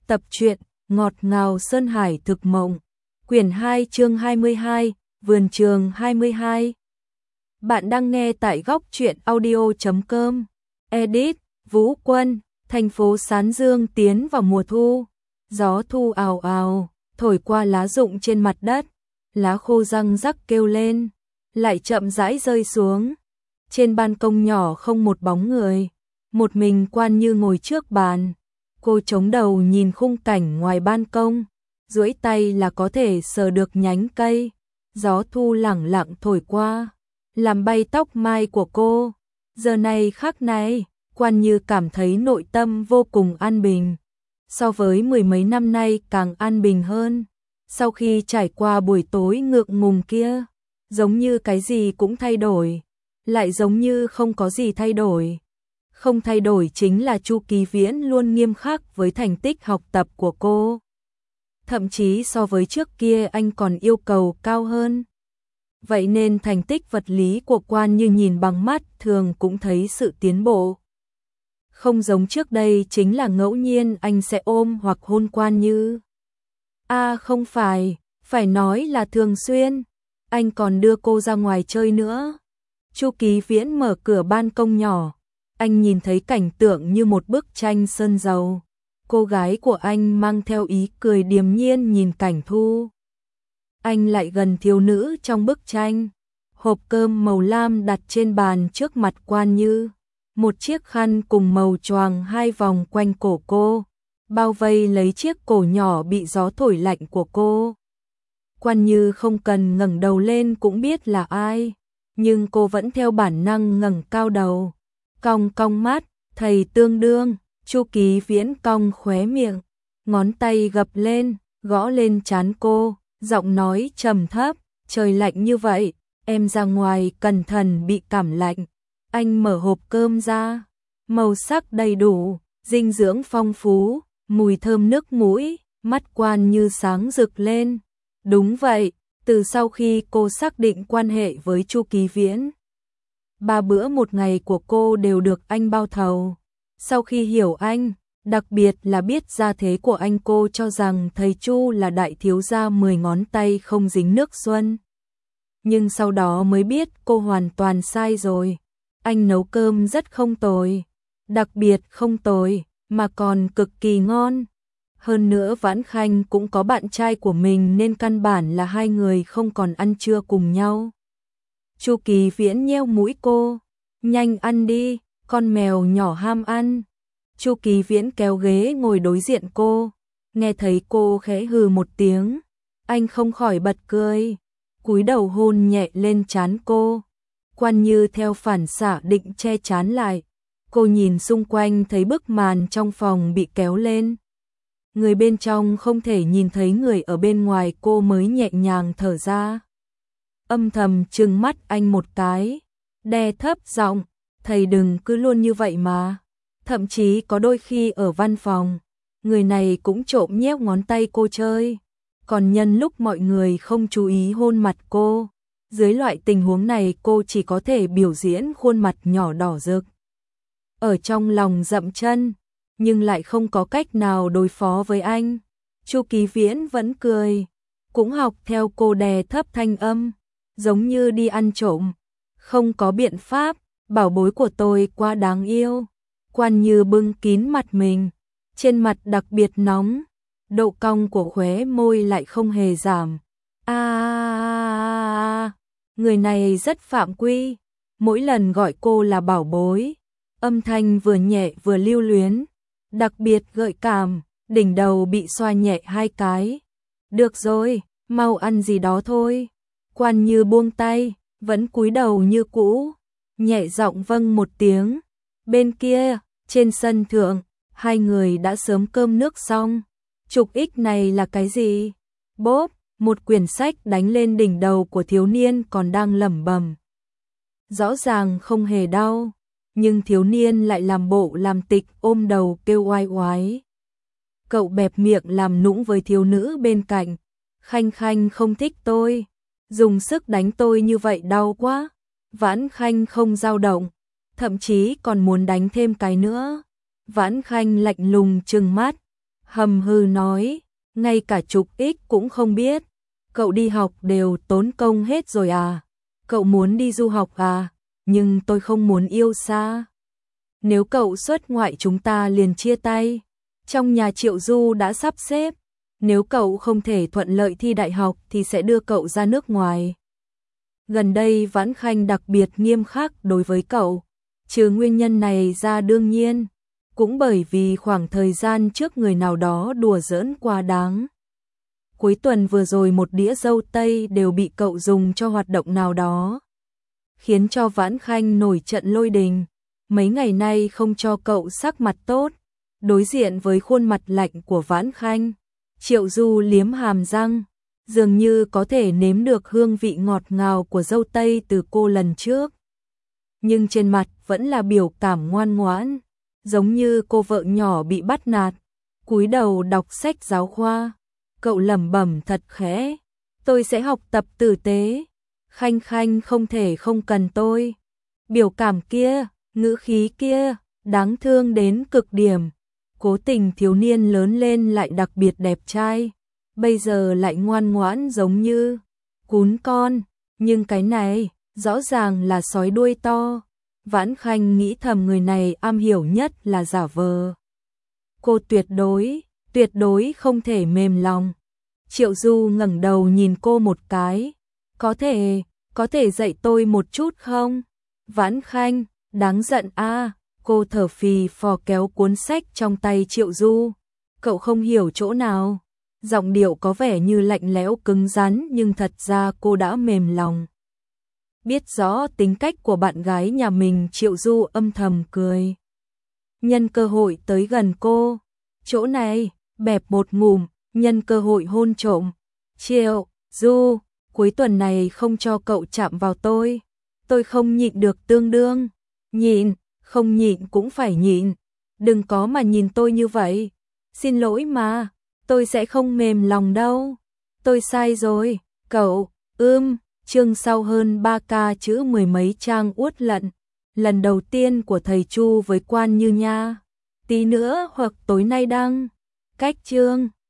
Tập truyện Ngọt ngào Sơn Hải thực mộng. Quyển 2 chương 22, Vườn trường 22. Bạn đang nghe tại góc truyện audio.com. Edit, Vũ Quân. Thành phố Sán Dương tiến vào mùa thu. Gió thu ào ào, thổi qua lá rụng trên mặt đất. Lá khô răng rắc kêu lên, lại chậm rãi rơi xuống. Trên ban công nhỏ không một bóng người. Một mình Quan Như ngồi trước bàn. Cô chống đầu nhìn khung cảnh ngoài ban công, duỗi tay là có thể sờ được nhánh cây. Gió thu lẳng lặng thổi qua, làm bay tóc mai của cô. Giờ này khắc này, Quan Như cảm thấy nội tâm vô cùng an bình. So với mười mấy năm nay càng an bình hơn. Sau khi trải qua buổi tối ngượng ngùng kia, giống như cái gì cũng thay đổi, lại giống như không có gì thay đổi. Không thay đổi chính là Chu Kỳ Viễn luôn nghiêm khắc với thành tích học tập của cô. Thậm chí so với trước kia anh còn yêu cầu cao hơn. Vậy nên thành tích vật lý của Quan Như nhìn bằng mắt thường cũng thấy sự tiến bộ. Không giống trước đây chính là ngẫu nhiên anh sẽ ôm hoặc hôn Quan Như. Không phải, phải nói là thường xuyên. Anh còn đưa cô ra ngoài chơi nữa. Chu Kỳ Viễn mở cửa ban công nhỏ. Anh nhìn thấy cảnh tượng như một bức tranh sơn dầu. Cô gái của anh mang theo ý cười điềm nhiên nhìn cảnh thu. Anh lại gần thiếu nữ trong bức tranh. Hộp cơm màu lam đặt trên bàn trước mặt Quan Như. Một chiếc khăn cùng màu choàng hai vòng quanh cổ cô, bao vây lấy chiếc cổ nhỏ bị gió thổi lạnh của cô. Quan Như không cần ngẩng đầu lên cũng biết là ai, nhưng cô vẫn theo bản năng ngẩng cao đầu. Cong cong mắt, thầy tương đương. Chu Kỳ Viễn cong khóe miệng, ngón tay gập lên, gõ lên trán cô, giọng nói trầm thấp, trời lạnh như vậy, em ra ngoài cẩn thận bị cảm lạnh. Anh mở hộp cơm ra, màu sắc đầy đủ, dinh dưỡng phong phú, mùi thơm nước mũi, mắt Quan Như sáng rực lên. Đúng vậy, từ sau khi cô xác định quan hệ với Chu Kỳ Viễn, 3 bữa một ngày của cô đều được anh bao thầu. Sau khi hiểu anh, đặc biệt là biết gia thế của anh, cô cho rằng thầy Chu là đại thiếu gia 10 ngón tay không dính nước xuân. Nhưng sau đó mới biết cô hoàn toàn sai rồi. Anh nấu cơm rất không tồi, đặc biệt không tồi, mà còn cực kỳ ngon. Hơn nữa Vãn Khanh cũng có bạn trai của mình nên căn bản là hai người không còn ăn trưa cùng nhau. Chu Kỳ Viễn nheo mũi cô, nhanh ăn đi, con mèo nhỏ ham ăn. Chu Kỳ Viễn kéo ghế ngồi đối diện cô, nghe thấy cô khẽ hừ một tiếng, anh không khỏi bật cười, cúi đầu hôn nhẹ lên trán cô. Quan Như theo phản xạ định che trán lại, cô nhìn xung quanh thấy bức màn trong phòng bị kéo lên. Người bên trong không thể nhìn thấy người ở bên ngoài, cô mới nhẹ nhàng thở ra. Âm thầm trừng mắt anh một cái, đè thấp giọng, thầy đừng cứ luôn như vậy mà. Thậm chí có đôi khi ở văn phòng, người này cũng trộm nhéo ngón tay cô chơi. Còn nhân lúc mọi người không chú ý hôn mặt cô. Dưới loại tình huống này cô chỉ có thể biểu diễn khuôn mặt nhỏ đỏ rực. Ở trong lòng dậm chân, nhưng lại không có cách nào đối phó với anh. Chu Kỳ Viễn vẫn cười, cũng học theo cô đè thấp thanh âm, giống như đi ăn trộm. Không có biện pháp, bảo bối của tôi quá đáng yêu. Quan Như bưng kín mặt mình, trên mặt đặc biệt nóng, độ cong của khóe môi lại không hề giảm. Người này rất phạm quy, mỗi lần gọi cô là bảo bối, âm thanh vừa nhẹ vừa lưu luyến, đặc biệt gợi cảm, đỉnh đầu bị xoa nhẹ 2 cái. Được rồi, mau ăn gì đó thôi. Quan Như buông tay, vẫn cúi đầu như cũ, nhẹ giọng vâng một tiếng. Bên kia, trên sân thượng, hai người đã sớm cơm nước xong. Chục ích này là cái gì? Bốp, một quyển sách đánh lên đỉnh đầu của thiếu niên còn đang lẩm bẩm. Rõ ràng không hề đau, nhưng thiếu niên lại làm bộ làm tịch ôm đầu kêu oai oái. Cậu bẹp miệng làm nũng với thiếu nữ bên cạnh. Khanh Khanh không thích tôi, dùng sức đánh tôi như vậy đau quá. Vãn Khanh không dao động, thậm chí còn muốn đánh thêm cái nữa. Vãn Khanh lạnh lùng trừng mắt, hầm hừ nói, ngay cả chục ích cũng không biết. Cậu đi học đều tốn công hết rồi à? Cậu muốn đi du học à? Nhưng tôi không muốn yêu xa. Nếu cậu xuất ngoại chúng ta liền chia tay. Trong nhà Triệu Du đã sắp xếp. Nếu cậu không thể thuận lợi thi đại học thì sẽ đưa cậu ra nước ngoài. Gần đây Vãn Khanh đặc biệt nghiêm khắc đối với cậu. Trừ nguyên nhân này ra đương nhiên, cũng bởi vì khoảng thời gian trước người nào đó đùa giỡn quá đáng. Cuối tuần vừa rồi một đĩa dâu tây đều bị cậu dùng cho hoạt động nào đó, khiến cho Vãn Khanh nổi trận lôi đình. Mấy ngày nay không cho cậu sắc mặt tốt, đối diện với khuôn mặt lạnh của Vãn Khanh, Triệu Du liếm hàm răng, dường như có thể nếm được hương vị ngọt ngào của dâu tây từ cô lần trước. Nhưng trên mặt vẫn là biểu cảm ngoan ngoãn, giống như cô vợ nhỏ bị bắt nạt, cúi đầu đọc sách giáo khoa. Cậu lẩm bẩm thật khẽ, tôi sẽ học tập tử tế. Khanh Khanh không thể không cần tôi. Biểu cảm kia, ngữ khí kia, đáng thương đến cực điểm. Cố Tình thiếu niên lớn lên lại đặc biệt đẹp trai, bây giờ lại ngoan ngoãn giống như cún con, nhưng cái này rõ ràng là sói đuôi to. Vãn Khanh nghĩ thầm người này am hiểu nhất là giả vờ. Cô tuyệt đối không thể mềm lòng. Triệu Du ngẩng đầu nhìn cô một cái. Có thể dạy tôi một chút không? Vãn Khanh, đáng giận a. Cô thở phì phò kéo cuốn sách trong tay Triệu Du. Cậu không hiểu chỗ nào? Giọng điệu có vẻ như lạnh lẽo cứng rắn nhưng thật ra cô đã mềm lòng. Biết rõ tính cách của bạn gái nhà mình, Triệu Du âm thầm cười. Nhân cơ hội tới gần cô. Chỗ này, bẹp một ngụm, nhân cơ hội hôn trộm. Triệu Du, cuối tuần này không cho cậu chạm vào tôi. Tôi không nhịn được tương đương. Nhịn, không nhịn cũng phải nhịn. Đừng có mà nhìn tôi như vậy. Xin lỗi mà, tôi sẽ không mềm lòng đâu. Tôi sai rồi, cậu, chương sau hơn 3k chữ mười mấy trang uất lận. Lần đầu tiên của thầy Chu với Quan Như Nha. Tí nữa hoặc tối nay đăng. Cách chương.